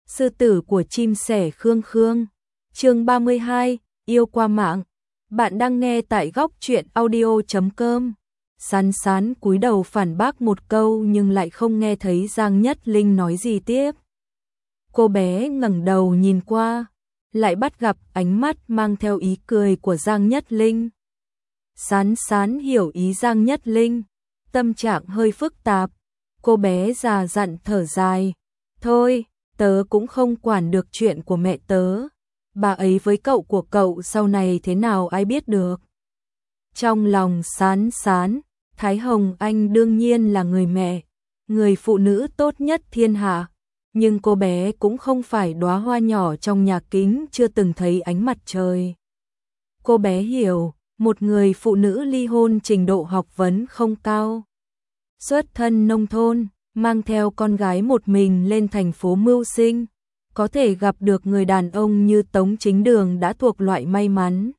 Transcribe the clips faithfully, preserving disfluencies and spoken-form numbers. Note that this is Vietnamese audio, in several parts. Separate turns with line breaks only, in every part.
Sư tử của chim sẻ Khương Khương. Chương ba mươi hai, yêu qua mạng. Bạn đang nghe tại góc truyện audio chấm com. Sán Sán cúi đầu phản bác một câu nhưng lại không nghe thấy Giang Nhất Linh nói gì tiếp. Cô bé ngẩng đầu nhìn qua, lại bắt gặp ánh mắt mang theo ý cười của Giang Nhất Linh. Sán Sán hiểu ý Giang Nhất Linh, tâm trạng hơi phức tạp. Cô bé già dặn thở dài. Thôi, tớ cũng không quản được chuyện của mẹ tớ. Bà ấy với cậu của cậu sau này thế nào ai biết được. Trong lòng Sán Sán, Thái Hồng Anh đương nhiên là người mẹ, người phụ nữ tốt nhất thiên hạ. Nhưng cô bé cũng không phải đóa hoa nhỏ trong nhà kính chưa từng thấy ánh mặt trời. Cô bé hiểu, một người phụ nữ ly hôn trình độ học vấn không cao. Xuất thân nông thôn, mang theo con gái một mình lên thành phố mưu sinh. Có thể gặp được người đàn ông như Tống Chính Đường đã thuộc loại may mắn.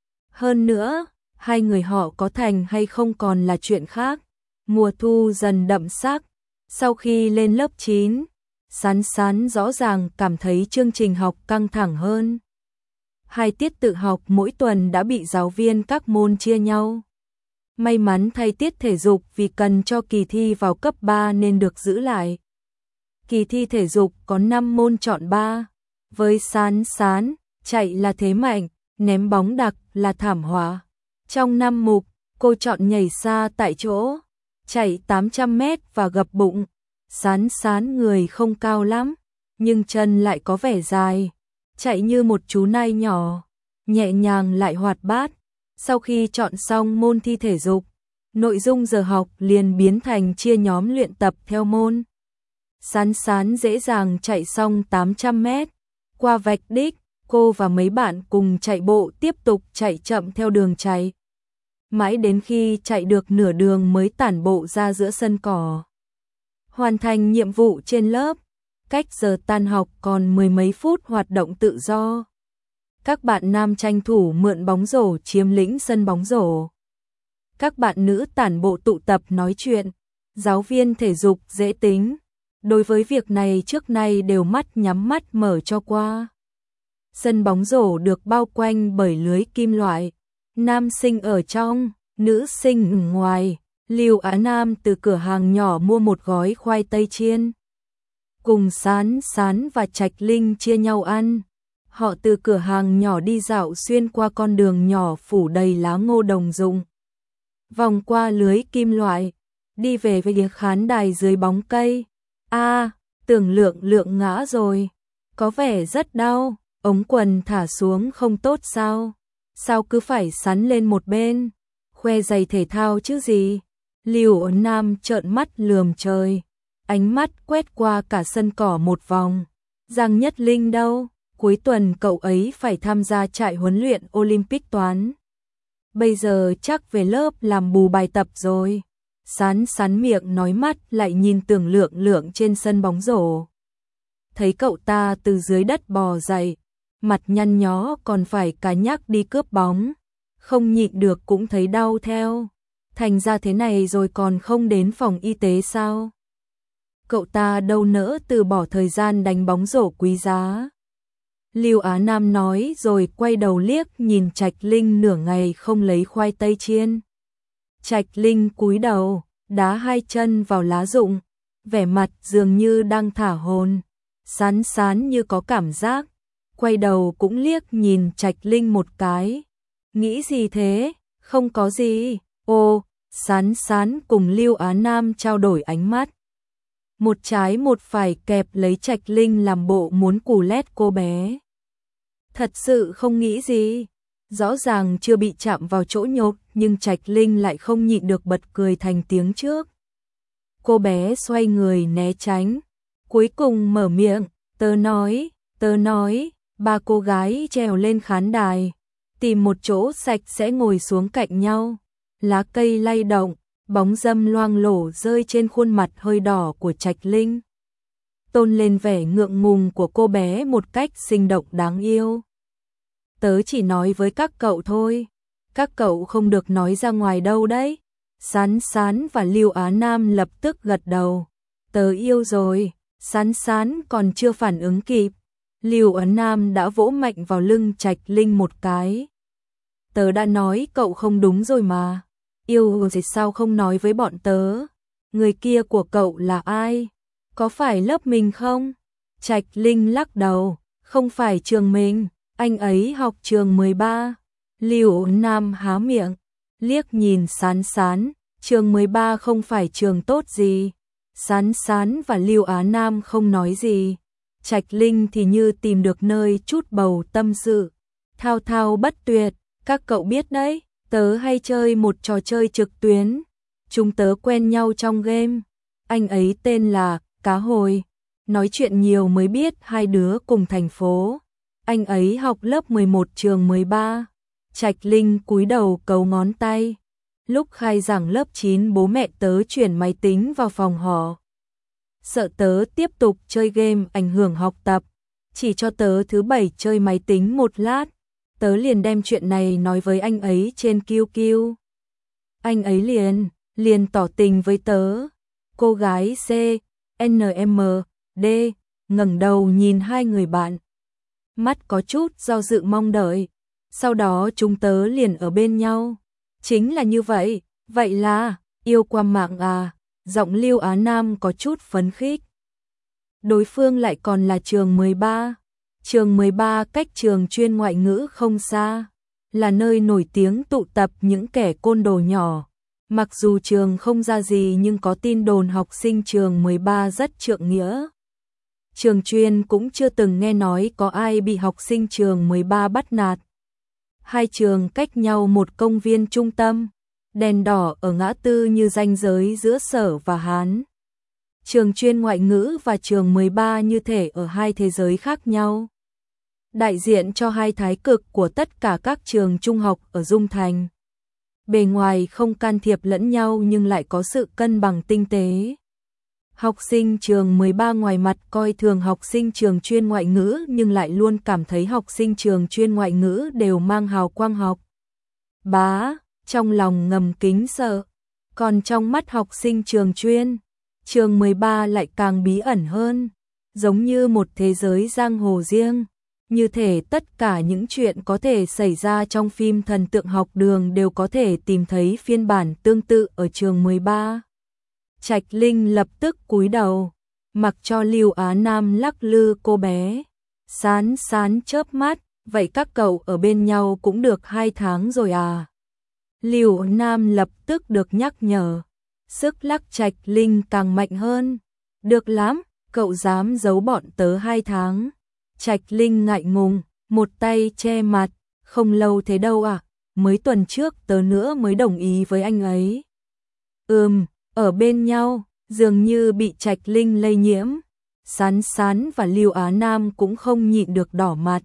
Hơn nữa, hai người họ có thành hay không còn là chuyện khác. Mùa thu dần đậm sắc. Sau khi lên lớp chín, Sán Sán rõ ràng cảm thấy chương trình học căng thẳng hơn. Hai tiết tự học mỗi tuần đã bị giáo viên các môn chia nhau. May mắn thay tiết thể dục vì cần cho kỳ thi vào cấp ba nên được giữ lại. Kỳ thi thể dục có năm môn chọn ba. Với Sán Sán, chạy là thế mạnh, ném bóng đặc là thảm họa. Trong năm mục, cô chọn nhảy xa tại chỗ, chạy tám trăm mét và gập bụng. Sán Sán người không cao lắm, nhưng chân lại có vẻ dài, chạy như một chú nai nhỏ, nhẹ nhàng lại hoạt bát. Sau khi chọn xong môn thi thể dục, nội dung giờ học liền biến thành chia nhóm luyện tập theo môn. Sán Sán dễ dàng chạy xong tám trăm mét, qua vạch đích, cô và mấy bạn cùng chạy bộ tiếp tục chạy chậm theo đường chạy. Mãi đến khi chạy được nửa đường mới tản bộ ra giữa sân cỏ. Hoàn thành nhiệm vụ trên lớp, cách giờ tan học còn mười mấy phút hoạt động tự do. Các bạn nam tranh thủ mượn bóng rổ chiếm lĩnh sân bóng rổ. Các bạn nữ tản bộ tụ tập nói chuyện. Giáo viên thể dục dễ tính. Đối với việc này trước nay đều mắt nhắm mắt mở cho qua. Sân bóng rổ được bao quanh bởi lưới kim loại. Nam sinh ở trong, nữ sinh ở ngoài. Lưu Á Nam từ cửa hàng nhỏ mua một gói khoai tây chiên. Cùng Sán Sán và Trạch Linh chia nhau ăn. Họ từ cửa hàng nhỏ đi dạo xuyên qua con đường nhỏ phủ đầy lá ngô đồng rụng. Vòng qua lưới kim loại, đi về với khán đài dưới bóng cây. A, à, tưởng lượng lượng ngã rồi, có vẻ rất đau, ống quần thả xuống không tốt sao? Sao cứ phải sắn lên một bên, khoe giày thể thao chứ gì? Lưu Ấn Nam trợn mắt lườm trời, ánh mắt quét qua cả sân cỏ một vòng. Giang Nhất Linh đâu? Cuối tuần cậu ấy phải tham gia trại huấn luyện Olympic toán. Bây giờ chắc về lớp làm bù bài tập rồi. Sán Sán miệng nói mắt lại nhìn tưởng lượng lượng trên sân bóng rổ. Thấy cậu ta từ dưới đất bò dậy, mặt nhăn nhó còn phải cá nhắc đi cướp bóng. Không nhịn được cũng thấy đau theo. Thành ra thế này rồi còn không đến phòng y tế sao? Cậu ta đâu nỡ từ bỏ thời gian đánh bóng rổ quý giá. Lưu Á Nam nói rồi quay đầu liếc nhìn Trạch Linh nửa ngày không lấy khoai tây chiên. Trạch Linh cúi đầu, đá hai chân vào lá rụng, vẻ mặt dường như đang thả hồn. Sán Sán như có cảm giác, quay đầu cũng liếc nhìn Trạch Linh một cái. Nghĩ gì thế? Không có gì. Ô, Sán Sán cùng Lưu Á Nam trao đổi ánh mắt. Một trái một phải kẹp lấy Trạch Linh làm bộ muốn cù lét cô bé. Thật sự không nghĩ gì. Rõ ràng chưa bị chạm vào chỗ nhột nhưng Trạch Linh lại không nhịn được bật cười thành tiếng trước. Cô bé xoay người né tránh. Cuối cùng mở miệng. Tớ nói, tớ nói. Ba cô gái trèo lên khán đài. Tìm một chỗ sạch sẽ ngồi xuống cạnh nhau. Lá cây lay động. Bóng râm loang lổ rơi trên khuôn mặt hơi đỏ của Trạch Linh. Tôn lên vẻ ngượng ngùng của cô bé một cách sinh động đáng yêu. Tớ chỉ nói với các cậu thôi. Các cậu không được nói ra ngoài đâu đấy. Sán Sán và Lưu Á Nam lập tức gật đầu. Tớ yêu rồi, Sán Sán còn chưa phản ứng kịp, Lưu Ấn Nam đã vỗ mạnh vào lưng Trạch Linh một cái. Tớ đã nói cậu không đúng rồi mà, yêu thì sao không nói với bọn tớ? Người kia của cậu là ai? Có phải lớp mình không? Trạch Linh lắc đầu, không phải trường mình, anh ấy học trường mười ba. Lưu Ấn Nam há miệng, liếc nhìn Sán Sán, trường mười ba không phải trường tốt gì. Sán Sán và Lưu Á Nam không nói gì. Trạch Linh thì như tìm được nơi chút bầu tâm sự. Thao thao bất tuyệt, các cậu biết đấy, tớ hay chơi một trò chơi trực tuyến. Chúng tớ quen nhau trong game. Anh ấy tên là Cá Hồi. Nói chuyện nhiều mới biết hai đứa cùng thành phố. Anh ấy học lớp mười một trường mười ba. Trạch Linh cúi đầu cấu ngón tay. Lúc khai giảng lớp chín bố mẹ tớ chuyển máy tính vào phòng họ. Sợ tớ tiếp tục chơi game ảnh hưởng học tập. Chỉ cho tớ thứ bảy chơi máy tính một lát. Tớ liền đem chuyện này nói với anh ấy trên Q Q. Anh ấy liền, liền tỏ tình với tớ. Cô gái C, N M, D, ngẩng đầu nhìn hai người bạn. Mắt có chút do dự mong đợi. Sau đó chúng tớ liền ở bên nhau. Chính là như vậy, vậy là, yêu qua mạng à, giọng Lưu Á Nam có chút phấn khích. Đối phương lại còn là trường mười ba. Trường mười ba cách trường chuyên ngoại ngữ không xa, là nơi nổi tiếng tụ tập những kẻ côn đồ nhỏ. Mặc dù trường không ra gì nhưng có tin đồn học sinh trường mười ba rất trượng nghĩa. Trường chuyên cũng chưa từng nghe nói có ai bị học sinh trường mười ba bắt nạt. Hai trường cách nhau một công viên trung tâm, đèn đỏ ở ngã tư như ranh giới giữa Sở và Hán. Trường chuyên ngoại ngữ và trường mười ba như thể ở hai thế giới khác nhau. Đại diện cho hai thái cực của tất cả các trường trung học ở Dung Thành. Bề ngoài không can thiệp lẫn nhau nhưng lại có sự cân bằng tinh tế. Học sinh trường mười ba ngoài mặt coi thường học sinh trường chuyên ngoại ngữ nhưng lại luôn cảm thấy học sinh trường chuyên ngoại ngữ đều mang hào quang học bá, trong lòng ngầm kính sợ. Còn trong mắt học sinh trường chuyên, trường mười ba lại càng bí ẩn hơn, giống như một thế giới giang hồ riêng. Như thể tất cả những chuyện có thể xảy ra trong phim thần tượng học đường đều có thể tìm thấy phiên bản tương tự ở trường mười ba. Trạch Linh lập tức cúi đầu, mặc cho Lưu Á Nam lắc lư cô bé. Sán Sán chớp mắt, vậy các cậu ở bên nhau cũng được hai tháng rồi à? Lưu Á Nam lập tức được nhắc nhở, sức lắc Trạch Linh càng mạnh hơn. Được lắm, cậu dám giấu bọn tớ hai tháng. Trạch Linh ngại ngùng, một tay che mặt, không lâu thế đâu à, mới tuần trước tớ nữa mới đồng ý với anh ấy. Ừm, ở bên nhau, dường như bị Trạch Linh lây nhiễm. Sán Sán và Lưu Á Nam cũng không nhịn được đỏ mặt.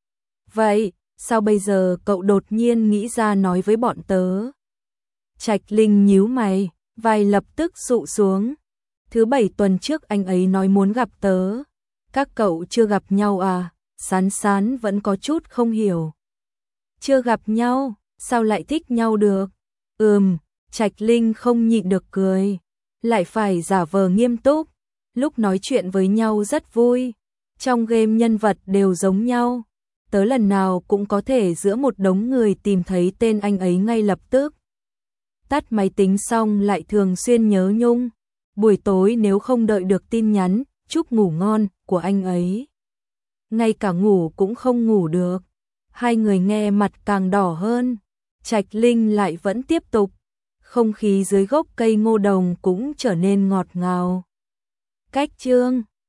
Vậy, sao bây giờ cậu đột nhiên nghĩ ra nói với bọn tớ? Trạch Linh nhíu mày, vai lập tức sụ xuống. Thứ bảy tuần trước anh ấy nói muốn gặp tớ. Các cậu chưa gặp nhau à? Sán Sán vẫn có chút không hiểu. Chưa gặp nhau, sao lại thích nhau được? Ừm, Trạch Linh không nhịn được cười, lại phải giả vờ nghiêm túc. Lúc nói chuyện với nhau rất vui. Trong game nhân vật đều giống nhau. Tớ lần nào cũng có thể giữa một đống người tìm thấy tên anh ấy ngay lập tức. Tắt máy tính xong lại thường xuyên nhớ nhung. Buổi tối nếu không đợi được tin nhắn chúc ngủ ngon của anh ấy, ngay cả ngủ cũng không ngủ được. Hai người nghe mặt càng đỏ hơn. Trạch Linh lại vẫn tiếp tục. Không khí dưới gốc cây ngô đồng cũng trở nên ngọt ngào. Cách chương